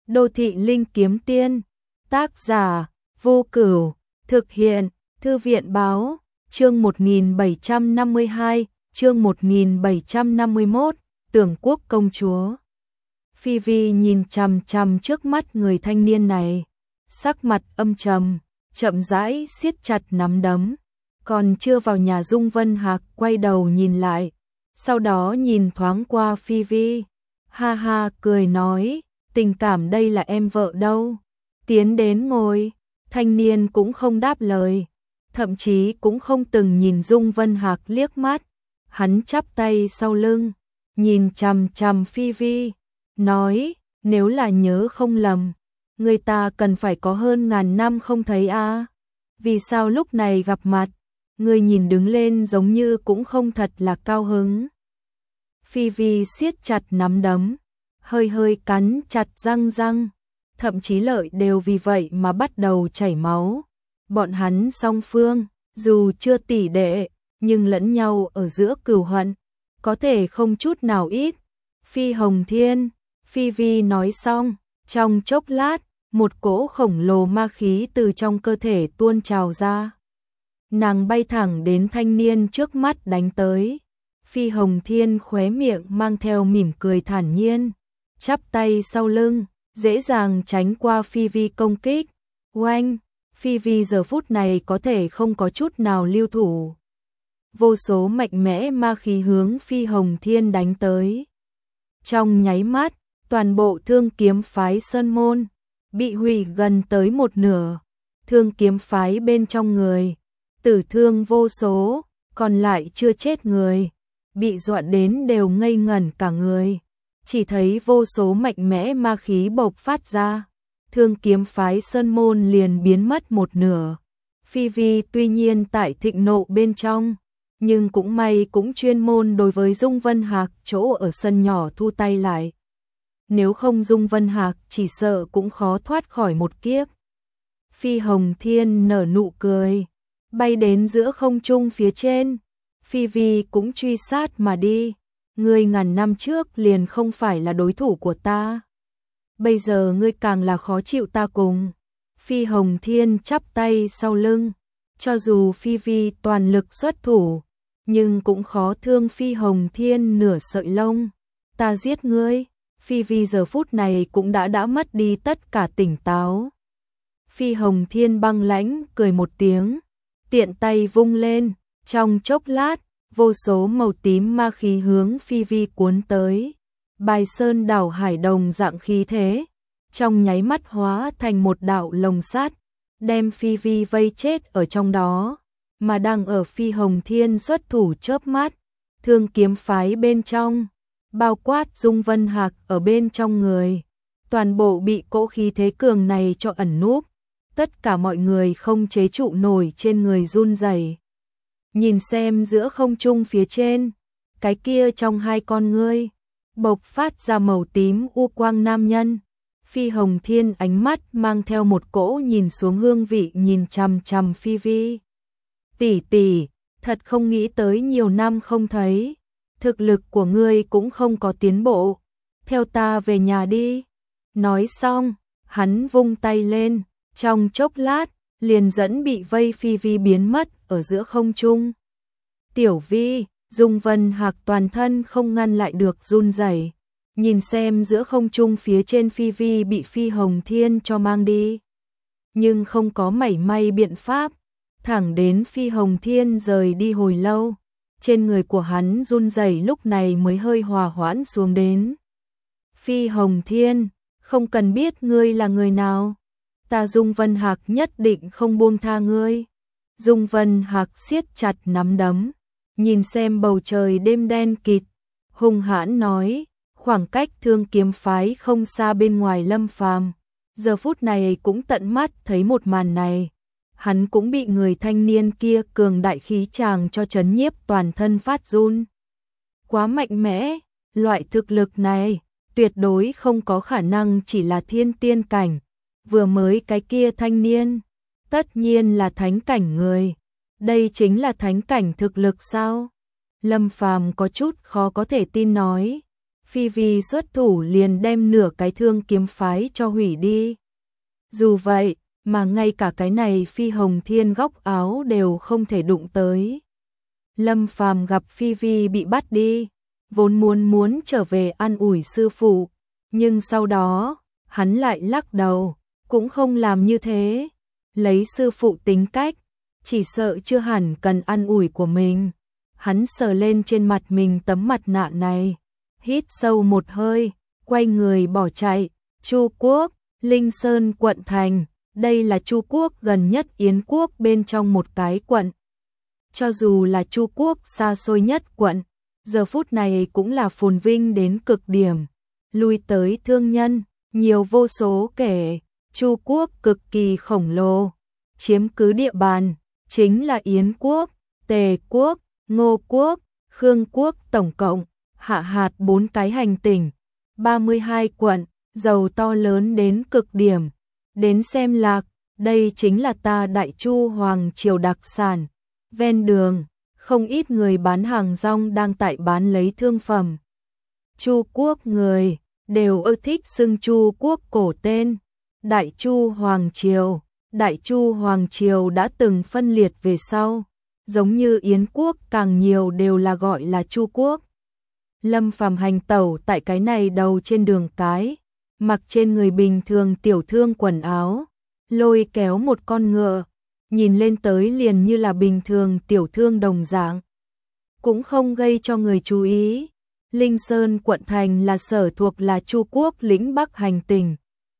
Đô thị linh kiếm tiên, tác giả, Vô Cửu, thực hiện, Thư viện báo, chương 1752, chương 1751, Tưởng Quốc công chúa. Phi Vi nhìn chằm chằm trước mắt người thanh niên này, sắc mặt âm trầm, chậm rãi siết chặt nắm đấm, còn chưa vào nhà Dung Vân Hạc quay đầu nhìn lại, sau đó nhìn thoáng qua Phi Vi, ha ha cười nói, tình cảm đây là em vợ đâu, tiến đến ngồi, thanh niên cũng không đáp lời, thậm chí cũng không từng nhìn Dung Vân Hạc liếc mắt, hắn chắp tay sau lưng, nhìn chằm chằm Phi Vi, nói, nếu là nhớ không lầm, người ta cần phải có hơn ngàn năm không thấy a, vì sao lúc này gặp mặt, người nhìn đứng lên giống như cũng không thật là cao hứng. Phi Vi siết chặt nắm đấm, hơi hơi cắn chặt răng, thậm chí lợi đều vì vậy mà bắt đầu chảy máu. Bọn hắn song phương, dù chưa tỷ đệ, nhưng lẫn nhau ở giữa cừu hận, có thể không chút nào ít. Phi Hồng Thiên, Phi Vi nói xong, trong chốc lát, một cỗ khổng lồ ma khí từ trong cơ thể tuôn trào ra. Nàng bay thẳng đến thanh niên trước mắt đánh tới. Phi Hồng Thiên khóe miệng mang theo mỉm cười thản nhiên, chắp tay sau lưng, dễ dàng tránh qua Phi Vi công kích. Oanh, Phi Vi giờ phút này có thể không có chút nào lưu thủ. Vô số mạnh mẽ ma khí hướng Phi Hồng Thiên đánh tới. Trong nháy mắt, toàn bộ Thương Kiếm phái Sơn Môn bị hủy gần tới một nửa. Thương Kiếm phái bên trong người, tử thương vô số, còn lại chưa chết người, bị dọa đến đều ngây ngẩn cả người. Chỉ thấy vô số mạnh mẽ ma khí bộc phát ra, Thương Kiếm phái Sơn Môn liền biến mất một nửa. Phi Vi tuy nhiên tại thịnh nộ bên trong, nhưng cũng may cũng chuyên môn đối với Dung Vân Hạc chỗ ở sân nhỏ thu tay lại. Nếu không Dung Vân Hạc chỉ sợ cũng khó thoát khỏi một kiếp. Phi Hồng Thiên nở nụ cười, bay đến giữa không trung phía trên. Phi Vi cũng truy sát mà đi. Ngươi ngàn năm trước liền không phải là đối thủ của ta. Bây giờ ngươi càng là khó chịu ta cùng. Phi Hồng Thiên chắp tay sau lưng. Cho dù Phi Vi toàn lực xuất thủ, nhưng cũng khó thương Phi Hồng Thiên nửa sợi lông. Ta giết ngươi. Phi Vi giờ phút này cũng đã mất đi tất cả tỉnh táo. Phi Hồng Thiên băng lãnh cười một tiếng, tiện tay vung lên, trong chốc lát, vô số màu tím ma khí hướng Phi Vi cuốn tới. Bài sơn đảo hải đồng dạng khí thế, trong nháy mắt hóa thành một đạo lồng sắt, đem Phi Vi vây chết ở trong đó, mà đang ở Phi Hồng Thiên xuất thủ chớp mắt, Thương Kiếm phái bên trong, bao quát Dung Vân Hạc ở bên trong người, toàn bộ bị cỗ khí thế cường này cho ẩn núp, tất cả mọi người không chế trụ nổi trên người run rẩy. Nhìn xem giữa không trung phía trên, cái kia trong hai con ngươi bộc phát ra màu tím u quang nam nhân. Phi Hồng Thiên ánh mắt mang theo một cỗ nhìn xuống hương vị nhìn chằm chằm Phi Vi. Tỷ tỷ, thật không nghĩ tới nhiều năm không thấy, thực lực của ngươi cũng không có tiến bộ, theo ta về nhà đi. Nói xong, hắn vung tay lên, trong chốc lát, liền dẫn bị vây Phi Vi biến mất ở giữa không trung. Tiểu Vi, Dung Vân Hạc toàn thân không ngăn lại được run rẩy, nhìn xem giữa không trung phía trên Phi Vi bị Phi Hồng Thiên cho mang đi. Nhưng không có mảy may biện pháp, thẳng đến Phi Hồng Thiên rời đi hồi lâu, trên người của hắn run rẩy lúc này mới hơi hòa hoãn xuống đến. Phi Hồng Thiên, không cần biết ngươi là người nào, ta Dung Vân Hạc nhất định không buông tha ngươi. Dung Vân Hạc siết chặt nắm đấm, nhìn xem bầu trời đêm đen kịt, hung hãn nói, khoảng cách Thương Kiếm phái không xa bên ngoài Lâm Phàm, giờ phút này cũng tận mắt thấy một màn này, hắn cũng bị người thanh niên kia cường đại khí tràng cho chấn nhiếp toàn thân phát run. Quá mạnh mẽ, loại thực lực này, tuyệt đối không có khả năng chỉ là thiên tiên cảnh, vừa mới cái kia thanh niên, tất nhiên là thánh cảnh người. Đây chính là thánh cảnh thực lực sao? Lâm Phàm có chút khó có thể tin nói. Phi Vi xuất thủ liền đem nửa cái Thương Kiếm phái cho hủy đi. Dù vậy, mà ngay cả cái này Phi Hồng Thiên góc áo đều không thể đụng tới. Lâm Phàm gặp Phi Vi bị bắt đi, vốn muốn trở về an ủi sư phụ, nhưng sau đó, hắn lại lắc đầu, cũng không làm như thế. Lấy sư phụ tính cách, chỉ sợ chưa hẳn cần an ủi của mình. Hắn sờ lên trên mặt mình tấm mặt nạ này, hít sâu một hơi, quay người bỏ chạy. Chu Quốc, Linh Sơn quận thành, đây là Chu Quốc gần nhất Yến Quốc bên trong một cái quận. Cho dù là Chu Quốc xa xôi nhất quận, giờ phút này cũng là phồn vinh đến cực điểm. Lui tới thương nhân, nhiều vô số kể. Chu Quốc cực kỳ khổng lồ, chiếm cứ địa bàn, chính là Yến Quốc, Tề Quốc, Ngô Quốc, Khương Quốc tổng cộng, hạ hạt 4 cái hành tỉnh, 32 quận, giàu to lớn đến cực điểm. Đến xem lạc, đây chính là ta Đại Chu Hoàng Triều đặc sản. Ven đường, không ít người bán hàng rong đang tại bán lấy thương phẩm. Chu Quốc người đều ưa thích xưng Chu Quốc cổ tên, Đại Chu Hoàng Triều. Đại Chu Hoàng Triều đã từng phân liệt về sau, giống như Yến Quốc càng nhiều đều là gọi là Chu Quốc. Lâm Phàm hành tẩu tại cái này đầu trên đường cái, mặc trên người bình thường tiểu thương quần áo, lôi kéo một con ngựa, nhìn lên tới liền như là bình thường tiểu thương đồng dạng, cũng không gây cho người chú ý. Linh Sơn quận thành là sở thuộc là Chu Quốc lĩnh Bắc hành tỉnh,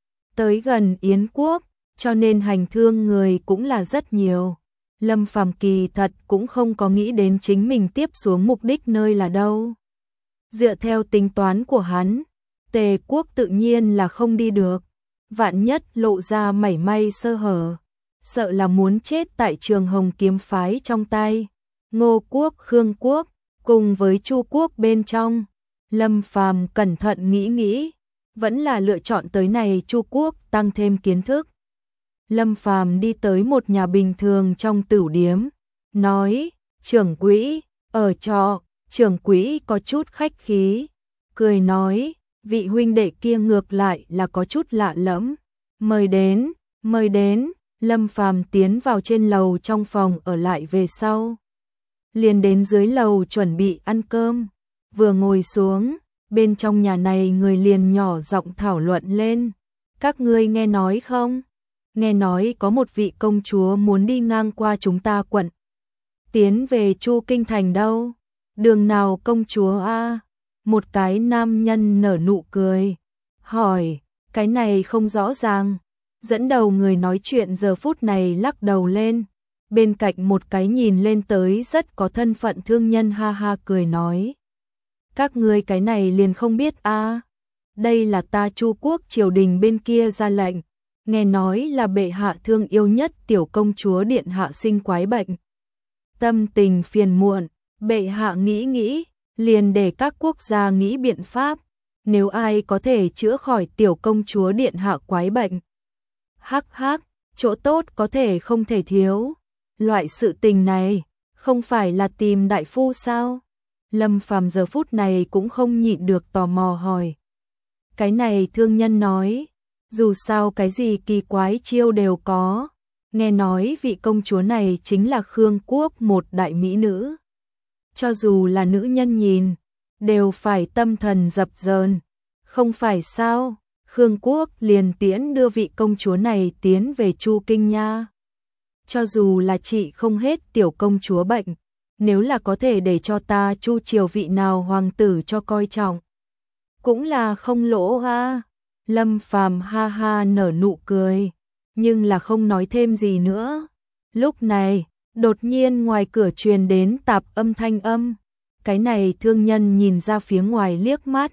tới gần Yến Quốc, cho nên hành thương người cũng là rất nhiều. Lâm Phàm kỳ thật cũng không có nghĩ đến chính mình tiếp xuống mục đích nơi là đâu. Dựa theo tính toán của hắn, Tề Quốc tự nhiên là không đi được, vạn nhất lộ ra mảy may sơ hở, sợ là muốn chết tại Trường Hồng kiếm phái trong tay. Ngô Quốc, Khương Quốc, cùng với Chu Quốc bên trong. Lâm Phàm cẩn thận nghĩ, vẫn là lựa chọn tới này Chu Quốc tăng thêm kiến thức. Lâm Phàm đi tới một nhà bình thường trong tửu điếm, nói, trưởng quỹ, ở trọ. Trưởng quỹ có chút khách khí, cười nói, vị huynh đệ kia ngược lại là có chút lạ lẫm. Mời đến. Lâm Phàm tiến vào trên lầu trong phòng ở lại về sau, liền đến dưới lầu chuẩn bị ăn cơm. Vừa ngồi xuống, bên trong nhà này người liền nhỏ giọng thảo luận lên. Các ngươi nghe nói không? Nghe nói có một vị công chúa muốn đi ngang qua chúng ta quận, tiến về Chu Kinh thành đâu? Đường nào công chúa a? Một cái nam nhân nở nụ cười, hỏi, cái này không rõ ràng. Dẫn đầu người nói chuyện giờ phút này lắc đầu lên, bên cạnh một cái nhìn lên tới rất có thân phận thương nhân ha ha cười nói, các ngươi cái này liền không biết a? Đây là ta Chu Quốc triều đình bên kia ra lệnh, nghe nói là bệ hạ thương yêu nhất tiểu công chúa điện hạ sinh quái bệnh, tâm tình phiền muộn. Bệ hạ nghĩ, liền để các quốc gia nghĩ biện pháp, nếu ai có thể chữa khỏi tiểu công chúa điện hạ quái bệnh. Hắc, chỗ tốt có thể không thể thiếu. Loại sự tình này, không phải là tìm đại phu sao? Lâm Phàm giờ phút này cũng không nhịn được tò mò hỏi. Cái này thương nhân nói, dù sao cái gì kỳ quái chiêu đều có. Nghe nói vị công chúa này chính là Khương Quốc một đại mỹ nữ. Cho dù là nữ nhân nhìn, đều phải tâm thần dập dờn. Không phải sao, Khương Quốc liền tiễn đưa vị công chúa này tiến về Chu Kinh nha. Cho dù là chị không hết tiểu công chúa bệnh, nếu là có thể để cho ta Chu triều vị nào hoàng tử cho coi trọng, cũng là không lỗ ha. Lâm Phàm ha ha nở nụ cười, nhưng là không nói thêm gì nữa. Lúc này, đột nhiên ngoài cửa truyền đến tạp âm thanh âm. Cái này thương nhân nhìn ra phía ngoài liếc mắt.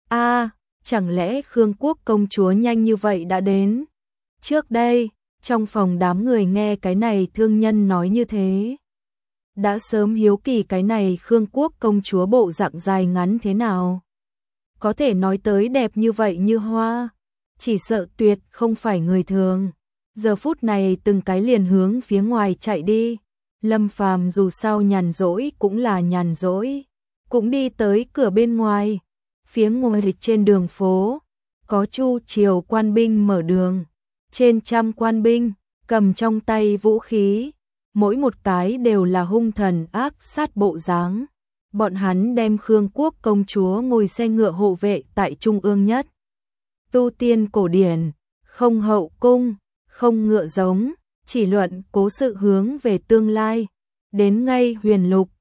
Chẳng lẽ Khương Quốc công chúa nhanh như vậy đã đến? Trước đây, trong phòng đám người nghe cái này thương nhân nói như thế, đã sớm hiếu kỳ cái này Khương Quốc công chúa bộ dạng dài ngắn thế nào. Có thể nói tới đẹp như vậy như hoa, chỉ sợ tuyệt không phải người thường. Giờ phút này từng cái liền hướng phía ngoài chạy đi. Lâm Phàm dù sao nhàn rỗi cũng là nhàn rỗi, cũng đi tới cửa bên ngoài. Phía ngoài trên đường phố, có chu triều quan binh mở đường, trên trăm quan binh, cầm trong tay vũ khí, mỗi một cái đều là hung thần ác sát bộ dáng. Bọn hắn đem Khương Quốc công chúa ngồi xe ngựa hộ vệ tại trung ương nhất. Tu tiên cổ điển, không hậu cung, không ngựa giống, chỉ luận cố sự hướng về tương lai. Đến ngay Huyền Lục,